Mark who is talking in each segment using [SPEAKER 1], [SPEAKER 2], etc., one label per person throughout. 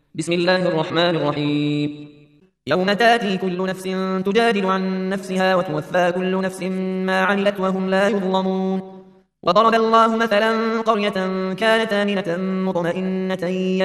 [SPEAKER 1] بسم الله الرحمن الرحيم. يوم تاتي كل نفس تجادل عن نفسها وتوفى كل نفس ما عملت وهم لا يظلمون. وضرب الله مثلا قرية كانت آمنة مطمئنة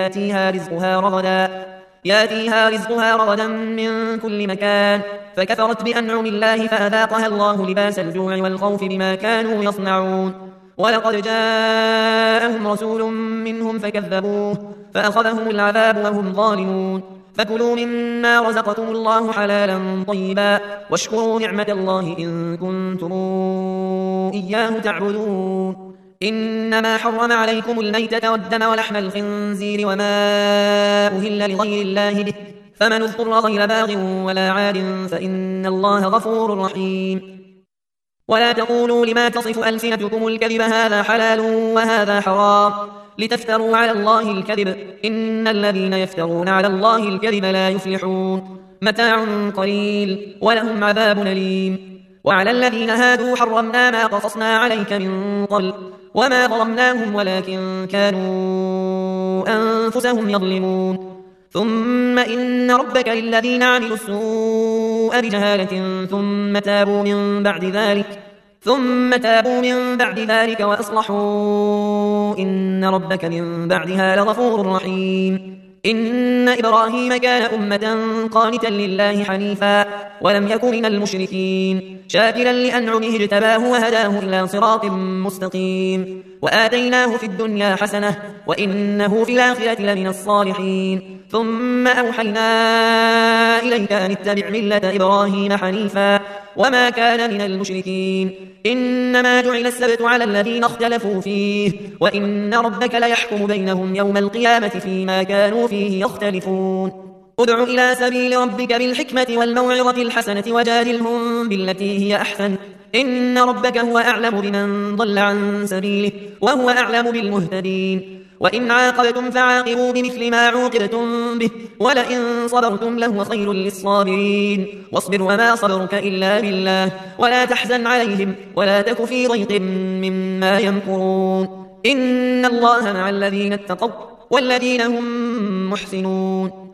[SPEAKER 1] ياتيها رزقها رغدا من كل مكان فكفرت بأنعم الله فأذاقها الله لباس الجوع والخوف بما كانوا يصنعون. ولقد جاءهم رسول منهم فكذبوه فأخذهم العذاب وهم ظالمون. فكلوا مما رزقكم الله حلالا طيبا واشكروا نعمة الله إن كنتم إياه تعبدون. إنما حرم عليكم الميتة والدم ولحم الخنزير وما أهل لغير الله به فمن اضطر غير باغ ولا عاد فإن الله غفور رحيم. ولا تقولوا لما تصف ألسنتكم الكذب هذا حلال وهذا حرام لتفتروا على الله الكذب إن الذين يفترون على الله الكذب لا يفلحون. متاع قليل ولهم عذاب أليم. وعلى الذين هادوا حرمنا ما قصصنا عليك من قبل وما ظلمناهم ولكن كانوا أنفسهم يظلمون. ثم إن ربك للذين عملوا السوء بجهالة ثم تابوا من بعد ذلك وأصلحوا إن ربك من بعدها لغفور رحيم. إن إبراهيم كان أمة قانتا لله حنيفا ولم يك من المشركين شاكرا لأنعمه اجتباه وهداه إلى صراط مستقيم. وآتيناه في الدنيا حسنة وإنه في الآخرة لمن الصالحين. ثم أوحينا إليك أن اتبع ملة إبراهيم حنيفا وما كان من المشركين. إنما جعل السبت على الذين اختلفوا فيه وإن ربك ليحكم بينهم يوم القيامة فيما كانوا فيه يختلفون. ادع إلى سبيل ربك بالحكمة والموعظة الحسنة وجادلهم بالتي هي أحسن إن ربك هو أعلم بمن ضل عن سبيله وهو أعلم بالمهتدين. وإن عاقبتم فعاقبوا بمثل ما عوقبتم به ولئن صبرتم لهو خير للصابرين. واصبر وما صبرك إلا بالله ولا تحزن عليهم ولا تك في ضيق مما يمكرون. إن الله مع الذين اتقوا والذين هم محسنون.